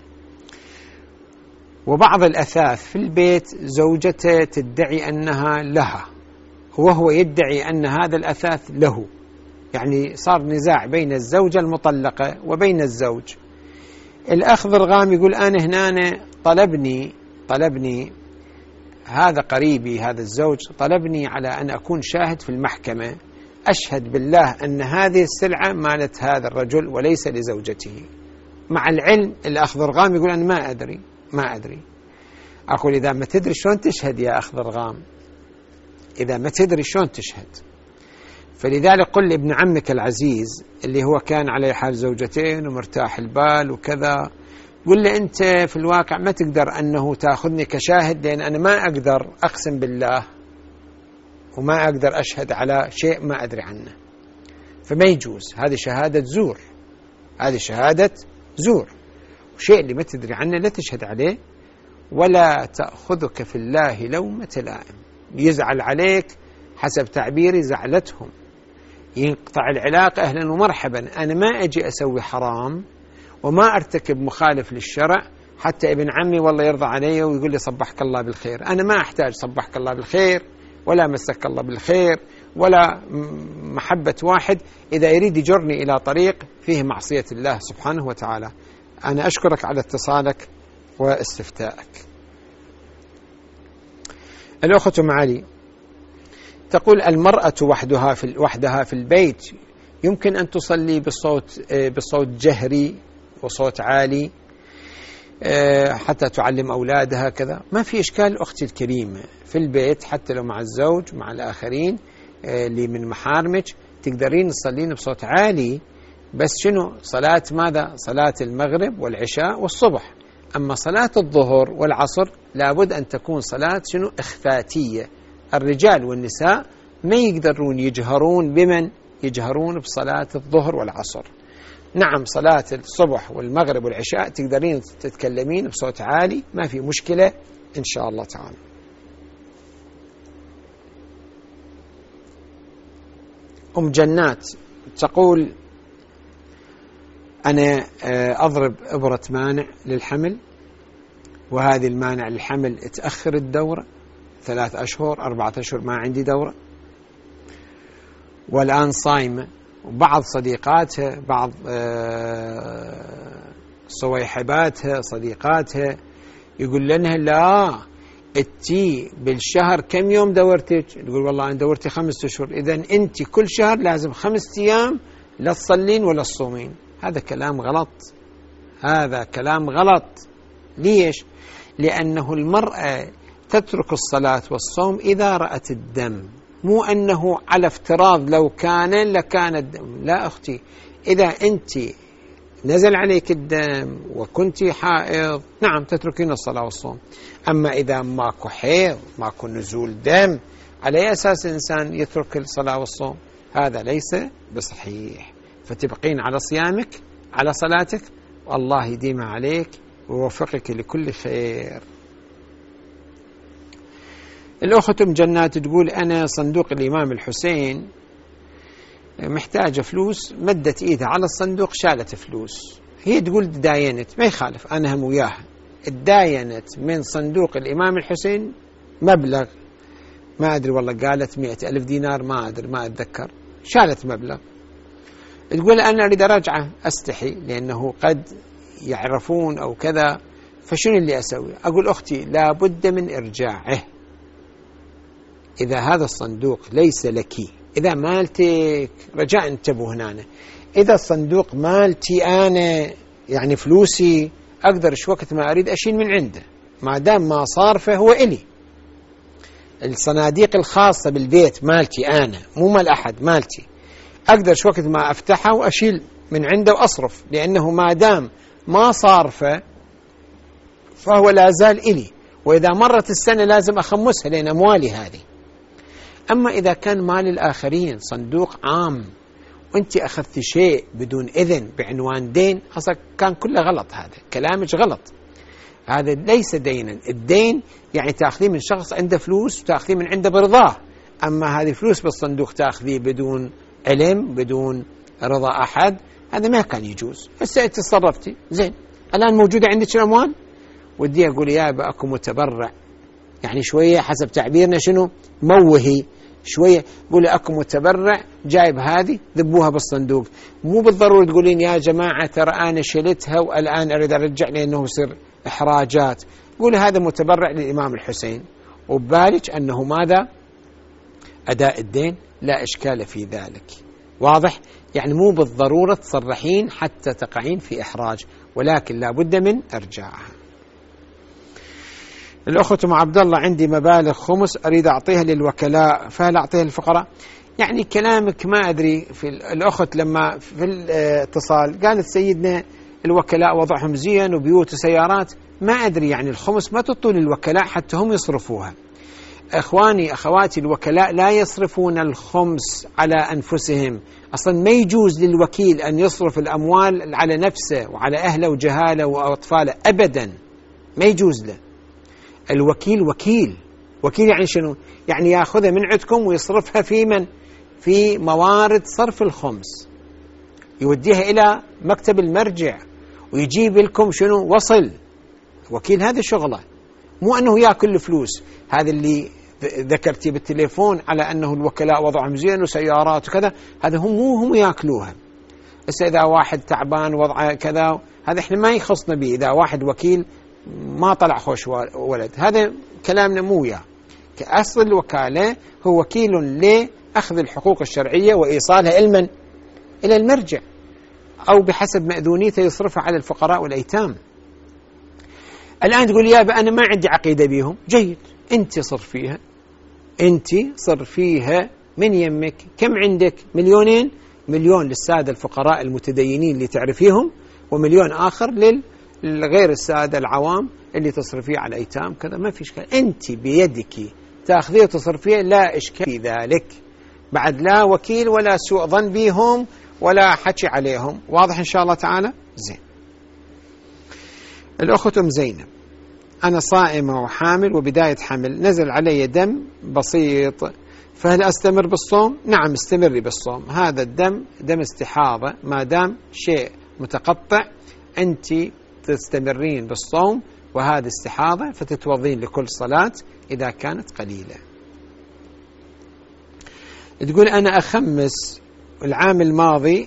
وبعض الأثاث في البيت زوجته تدعي أنها لها وهو يدعي أن هذا الأثاث له، يعني صار نزاع بين الزوجة المطلقة وبين الزوج. الأخ ضرغام يقول أنا هنا طلبني طلبني هذا قريبي هذا الزوج طلبني على أن أكون شاهد في المحكمة أشهد بالله أن هذه السلعة مالت هذا الرجل وليس لزوجته، مع العلم الأخ ضرغام يقول أنا ما أدري ما أدري. أقول إذا ما تدري شلون تشهد يا أخ ضرغام؟ إذا ما تدري شلون تشهد؟ فلذلك قل لابن عمك العزيز اللي هو كان عليه حال زوجتين ومرتاح البال وكذا، قل له أنت في الواقع ما تقدر أنه تأخذني كشاهد، لأن أنا ما أقدر أقسم بالله وما أقدر أشهد على شيء ما أدري عنه، فما يجوز. هذه شهادة زور، هذه شهادة زور، وشيء اللي ما تدري عنه لا تشهد عليه. ولا تأخذك في الله لومة لائم، يزعل عليك حسب تعبيري زعلتهم، ينقطع العلاقة أهلا ومرحبا. أنا ما أجي أسوي حرام وما أرتكب مخالف للشرع حتى ابن عمي والله يرضى علي ويقول لي صبحك الله بالخير. أنا ما أحتاج صبحك الله بالخير ولا مسك الله بالخير ولا محبة واحد إذا يريد يجرني إلى طريق فيه معصية الله سبحانه وتعالى. أنا أشكرك على اتصالك واستفتائك. الأخت معالي تقول المرأة وحدها في وحدها في البيت يمكن أن تصلي بصوت بصوت جهري وصوت عالي حتى تعلم أولادها كذا، ما في إشكال أختي الكريمة. في البيت حتى لو مع الزوج مع الآخرين اللي من محارمك تقدرين تصلين بصوت عالي، بس شنو صلاة ماذا؟ صلاة المغرب والعشاء والصبح. أما صلاة الظهر والعصر لابد أن تكون صلاة شنو؟ إخفاتية. الرجال والنساء ما يقدرون يجهرون بمن؟ يجهرون بصلاة الظهر والعصر. نعم صلاة الصبح والمغرب والعشاء تقدرين تتكلمين بصوت عالي ما في مشكلة إن شاء الله تعالى. أم جنات تقول أنا أضرب إبرة مانع للحمل، وهذه المانع للحمل تأخر الدورة ثلاث أشهر أربعة أشهر ما عندي دورة، والآن صايمة. وبعض صديقاتها بعض صويحباتها صديقاتها يقول لها لا انتي بالشهر كم يوم دورتك؟ تقول والله أنا دورتي خمسة أشهر. إذن أنت كل شهر لازم خمسة أيام لا تصلين ولا تصومين. هذا كلام غلط، هذا كلام غلط. ليش؟ لأنه المرأة تترك الصلاة والصوم إذا رأت الدم، مو أنه على افتراض لو كان لكان الدم. لا أختي، إذا أنت نزل عليك الدم وكنت حائض نعم تتركين الصلاة والصوم. أما إذا ماكو حيض ماكو نزول دم على أي أساس الإنسان يترك الصلاة والصوم؟ هذا ليس بصحيح. فتبقين على صيامك على صلاتك والله يديم عليك ويوفقك لكل خير. الأخت أم جنات تقول أنا صندوق الإمام الحسين محتاجة فلوس، مدت إيدها على الصندوق شالت فلوس. هي تقول تداينت، ما يخالف، أنا هم وياها. تداينت من صندوق الإمام الحسين مبلغ ما أدري والله قالت مئة ألف دينار ما أدري ما أتذكر، شالت مبلغ. تقول أنا أريد أرجعه أستحي لأنه قد يعرفون أو كذا، فشنو اللي أسوي؟ أقول أختي لا بد من إرجاعه. إذا هذا الصندوق ليس لك، إذا مالتك رجاء انتبهوا هنا، إذا الصندوق مالتي أنا يعني فلوسي أقدر شو وقت ما أريد أشيل من عنده، ما دام ما صار فهو إلي. الصناديق الخاصة بالبيت مالتي أنا مو مال أحد، مالتي، أقدر شو وقت ما أفتحها وأشيل من عنده وأصرف، لأنه ما دام ما صارفه فهو لا زال إلي، وإذا مرت السنة لازم أخمسها لأن أموالي هذه. أما إذا كان مال الآخرين صندوق عام وأنت أخذت شيء بدون إذن بعنوان دين، أصلا كان كله غلط، هذا كلامك غلط، هذا ليس دينا. الدين يعني تأخذيه من شخص عنده فلوس وتأخذيه من عنده برضاه، أما هذه فلوس بالصندوق تأخذيه بدون علم بدون رضا أحد، هذا ما كان يجوز. هسه أنت تصرفتي زين، الآن موجودة عندك الأموال، ودي أقول يا أبا أكو متبرع، يعني شوية حسب تعبيرنا شنو موهي، شوية قولي أكو متبرع جايب هذه ذبوها بالصندوق، مو بالضرورة تقولين يا جماعة ترى أنا شلتها والآن أريد أرجع لأنه يصير إحراجات. قولي هذا متبرع للإمام الحسين، وببالك أنه ماذا أداء الدين، لا إشكال في ذلك. واضح؟ يعني مو بالضرورة تصرحين حتى تقعين في إحراج، ولكن لا بد من إرجاعها. الأخت أم عبد الله عندي مبالغ خمس أريد أعطيها للوكلاء، فهل أعطيها للفقراء؟ يعني كلامك ما أدري. في الأخت لما في الاتصال قالت سيدنا الوكلاء وضعهم زين وبيوت وسيارات، ما أدري يعني الخمس ما تطول للوكلاء حتى هم يصرفوها. أخواني أخواتي، الوكلاء لا يصرفون الخمس على أنفسهم، أصلا ما يجوز للوكيل أن يصرف الأموال على نفسه وعلى أهله وجهاله وأطفاله أبدا، ما يجوز له. الوكيل وكيل، وكيل يعني شنو؟ يعني يأخذها من عندكم ويصرفها في من؟ في موارد صرف الخمس، يوديها إلى مكتب المرجع ويجيب لكم شنو؟ وصل. وكيل هذا شغله، مو أنه يأكل فلوس. هذا اللي ذكرتي بالتليفون على أنه الوكلاء وضعهم زين وسيارات وكذا، هذا هم مو هم يأكلوها. بس إذا واحد تعبان وضعه كذا، هذا إحنا ما يخصنا به. إذا واحد وكيل ما طلع خوش ولد، هذا كلامنا مو وياه. كأصل الوكالة هو وكيل لأخذ الحقوق الشرعية وإيصالها إلى إلى المرجع، أو بحسب مأذونيته يصرفها على الفقراء والأيتام. الآن تقول يا أنا ما عندي عقيدة بيهم، جيد، أنت صرفيها، أنت صرفيها من يمك. كم عندك؟ مليونين، مليون للسادة الفقراء المتدينين اللي تعرفيهم، ومليون آخر للغير السادة العوام اللي تصرفيه على أيتام كذا. ما في إشكال، أنت بيدك تأخذيه وتصرفيه، لا إشكال في ذلك. بعد لا وكيل ولا سوء ظن بيهم ولا حكي عليهم. واضح إن شاء الله تعالى؟ زين. الأخت أم زينب، أنا صائمة وحامل وبداية حمل، نزل علي دم بسيط، فهل أستمر بالصوم؟ نعم استمري بالصوم. هذا الدم دم استحاضة، ما دام شيء متقطع أنت تستمرين بالصوم، وهذا استحاضة فتتوضين لكل صلاة إذا كانت قليلة. تقول أنا أخمس، العام الماضي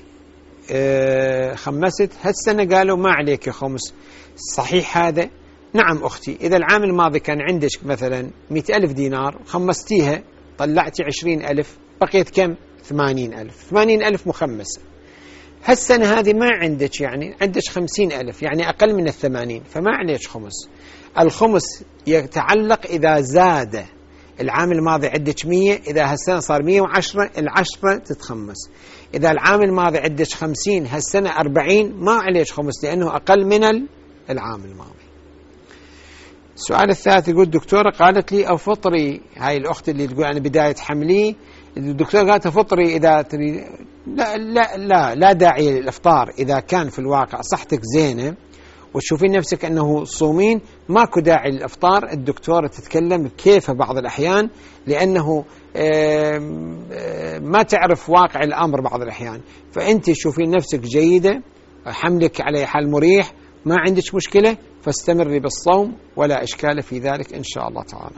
خمست، هالسنة قالوا ما عليك خمس، صحيح هذا؟ نعم أختي، إذا العام الماضي كان عندك مثلا مئة ألف دينار خمستيها، طلعتي عشرين ألف، بقيت كم؟ ثمانين ألف. ثمانين ألف مخمسة. هالسنة هذه ما عندك، يعني عندك خمسين ألف، يعني أقل من الثمانين، فما عليك خمس. الخمس يتعلق إذا زاد. العام الماضي عندك مية، إذا هالسنة صار مية وعشرة، العشرة تتخمس. إذا العام الماضي عندك خمسين، هالسنة أربعين، ما عليك خمس لأنه أقل من العام الماضي. السؤال الثالث يقول دكتورة قالت لي أفطري، هاي الأخت اللي تقول أنا بداية حملي، الدكتورة قالت أفطري إذا تريد. لا لا لا لا داعي للإفطار إذا كان في الواقع صحتك زينة وتشوفين نفسك أنه صومين، ماكو داعي للإفطار. الدكتورة تتكلم كيف بعض الأحيان، لأنه ما تعرف واقع الأمر بعض الأحيان. فأنت تشوفين نفسك جيدة، حملك على حال مريح، ما عندك مشكلة، فاستمري بالصوم ولا إشكال في ذلك إن شاء الله تعالى.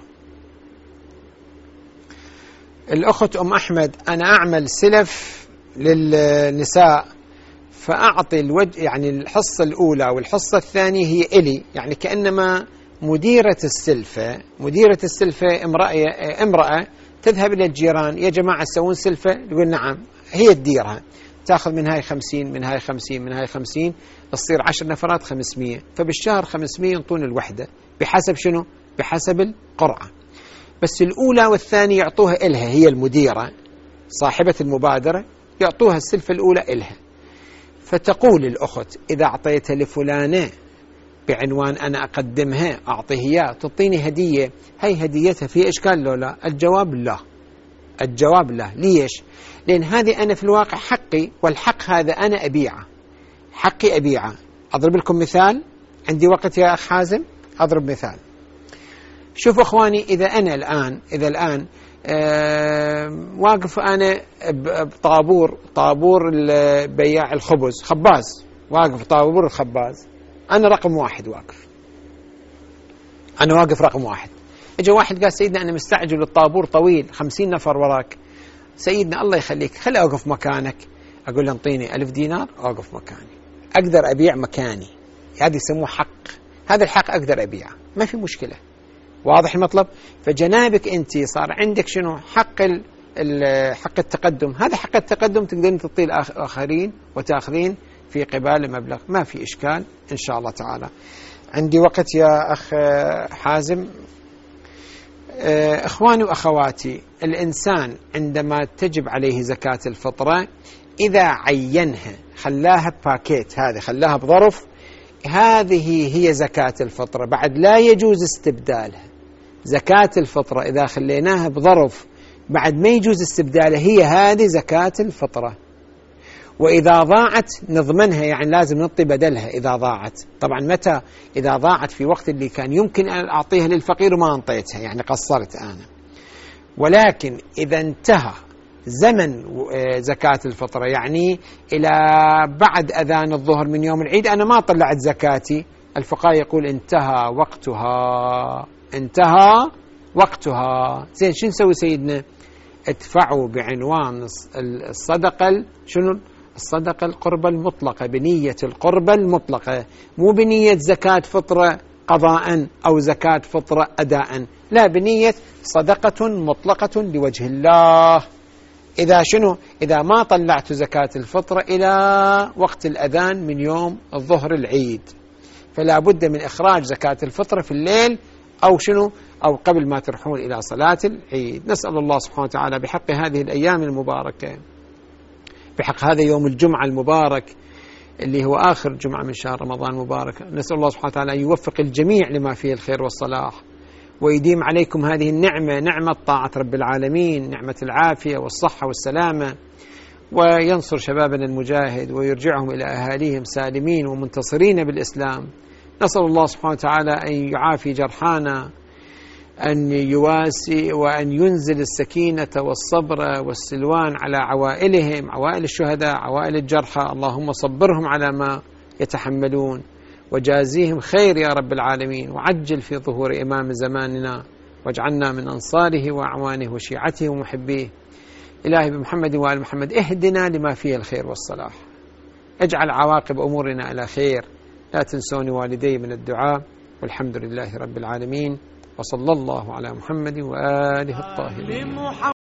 الأخت أم أحمد، أنا أعمل سلف للنساء، فأعطي الوجه يعني الحصة الأولى والحصة الثانية هي إلي، يعني كأنما مديرة السلفة مديرة السلفة امرأة, امرأة تذهب إلى الجيران، يا جماعة تسوون سلفة؟ يقول نعم، هي تديرها، تأخذ من هاي خمسين، من هاي خمسين، من هاي خمسين، تصير عشر نفرات خمسمية، فبالشهر خمسمية ينطون الوحدة بحسب شنو؟ بحسب القرعة. بس الأولى والثانية يعطوها إلها، هي المديرة صاحبة المبادرة، يعطوها السلفة الأولى إلها. فتقول الأخت إذا أعطيتها لفلانة بعنوان أنا أقدمها أعطيه إياه، تعطيني هدية، هاي هديتها في إشكال لو لا؟ الجواب لا. الجواب لا. ليش؟ لأن هذه أنا في الواقع حقي، والحق هذا أنا أبيعه، حقي أبيعه. أضرب لكم مثال، عندي وقت يا أخ حازم؟ أضرب مثال. شوفوا أخواني، إذا أنا الآن إذا الآن أه واقف أنا بطابور طابور بياع الخبز، خباز واقف طابور الخباز، أنا رقم واحد واقف، أنا واقف رقم واحد. إجا واحد قال سيدنا أنا مستعجل، الطابور طويل، خمسين نفر وراك. سيدنا الله يخليك خلي أوقف مكانك. أقول له انطيني ألف دينار أوقف مكاني، أقدر أبيع مكاني، هذا يسموه حق، هذا الحق أقدر أبيعه، ما في مشكلة. واضح المطلب؟ فجنابك أنت صار عندك شنو؟ حق حق التقدم، هذا حق التقدم تقدرين تعطيه الآخرين وتأخذين في قبال مبلغ، ما في إشكال إن شاء الله تعالى. عندي وقت يا أخ حازم. إخواني وأخواتي، الإنسان عندما تجب عليه زكاة الفطرة إذا عينها خلاها باكيت، هذه خلاها بظرف، هذه هي زكاة الفطرة، بعد لا يجوز استبدالها. زكاة الفطرة إذا خليناها بظرف بعد ما يجوز استبدالها، هي هذه زكاة الفطرة. وإذا ضاعت نضمنها، يعني لازم نعطي بدلها إذا ضاعت. طبعا متى؟ إذا ضاعت في وقت اللي كان يمكن أن أعطيها للفقير وما أنطيتها، يعني قصرت أنا. ولكن إذا انتهى زمن زكاة الفطرة، يعني إلى بعد أذان الظهر من يوم العيد أنا ما طلعت زكاتي، الفقهاء يقول انتهى وقتها، انتهى وقتها. زين شو نسوي سيدنا؟ ادفعوا بعنوان الصدقة، شنو الصدقة؟ القربة المطلقة، بنية القربة المطلقة، مو بنية زكاة فطرة قضاء أو زكاة فطرة أداء، لا، بنية صدقة مطلقة لوجه الله. إذا شنو؟ إذا ما طلعت زكاة الفطرة إلى وقت الأذان من يوم الظهر العيد، فلا بد من إخراج زكاة الفطرة في الليل أو شنو؟ أو قبل ما تروحون إلى صلاة العيد. نسأل الله سبحانه وتعالى بحق هذه الأيام المباركة، بحق هذا يوم الجمعة المبارك اللي هو آخر جمعة من شهر رمضان المبارك، نسأل الله سبحانه وتعالى أن يوفق الجميع لما فيه الخير والصلاح، ويديم عليكم هذه النعمة، نعمة طاعة رب العالمين، نعمة العافية والصحة والسلامة، وينصر شبابنا المجاهد ويرجعهم إلى أهاليهم سالمين ومنتصرين بالإسلام. نسأل الله سبحانه وتعالى أن يعافي جرحانا، أن يواسي وأن ينزل السكينة والصبر والسلوان على عوائلهم، عوائل الشهداء، عوائل الجرحى، اللهم صبرهم على ما يتحملون وجازيهم خير يا رب العالمين، وعجل في ظهور إمام زماننا، واجعلنا من أنصاره وأعوانه وشيعته ومحبيه. إلهي بمحمد وآل محمد اهدنا لما فيه الخير والصلاح، اجعل عواقب أمورنا على خير، لا تنسوني والدي من الدعاء، والحمد لله رب العالمين، وصلى الله على محمد وآله الطاهرين.